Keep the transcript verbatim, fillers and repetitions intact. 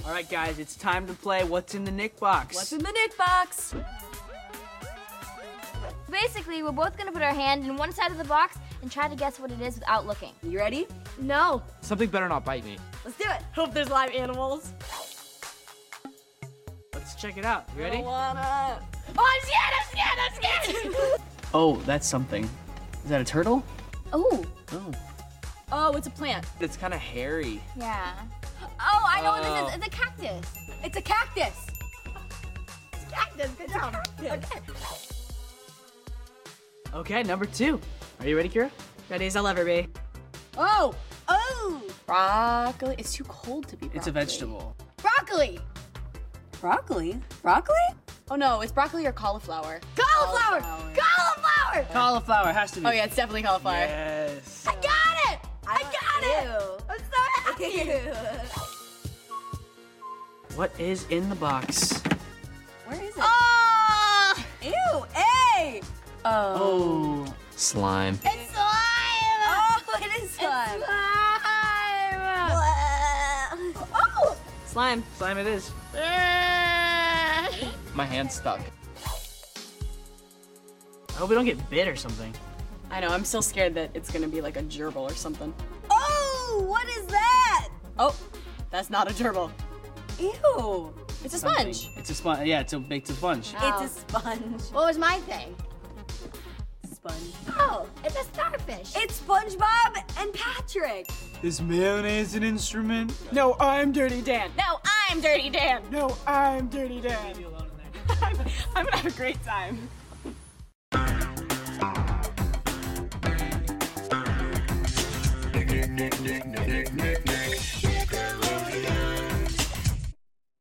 All right, guys, it's time to play What's in the Nick Box. What's in the Nick Box? Basically, we're both gonna put our hand in one side of the box and try to guess what it is without looking. You ready? No. Something better not bite me. Let's do it. Hope there's live animals. Let's check it out. You ready? I wanna... Oh, I'm scared, I'm scared, I'm scared! Oh, that's something. Is that a turtle? Oh. Oh. Oh, it's a plant. It's kind of hairy. Yeah. Oh, I know what Oh. this is. It's a cactus. It's a cactus. It's a cactus, good job. Okay. Okay, number two. Are you ready, Kira? Ready as I'll ever be. Oh! Oh! Broccoli. It's too cold to be broccoli. It's a vegetable. Broccoli! Broccoli? Broccoli? Oh no, it's broccoli or cauliflower. Cauliflower! Cauliflower! Cauliflower has to be. Oh yeah, it's definitely cauliflower. Yes. I got it! I, got it! I'm so happy! What is in the box? Where is it? Oh! Ew! Hey! Oh. Oh. Slime. It's slime! Oh, it is slime. It's slime! Oh! Slime. Slime it is. My hand's stuck. I hope we don't get bit or something. I know, I'm still scared that it's gonna be like a gerbil or something. Oh! What is that? Oh, that's not a gerbil. Ew! It's a Something. sponge. It's a sponge. Yeah, it's a baked a sponge. Ow. It's a sponge. What was my thing? Sponge. Oh, it's a starfish. It's SpongeBob and Patrick. Is mayonnaise an instrument? No, I'm Dirty Dan. No, I'm Dirty Dan. No, I'm Dirty Dan. Leave me alone in there. I'm, I'm gonna have a great time. Nick, Nick, Nick, Nick, Nick, Nick, Nick.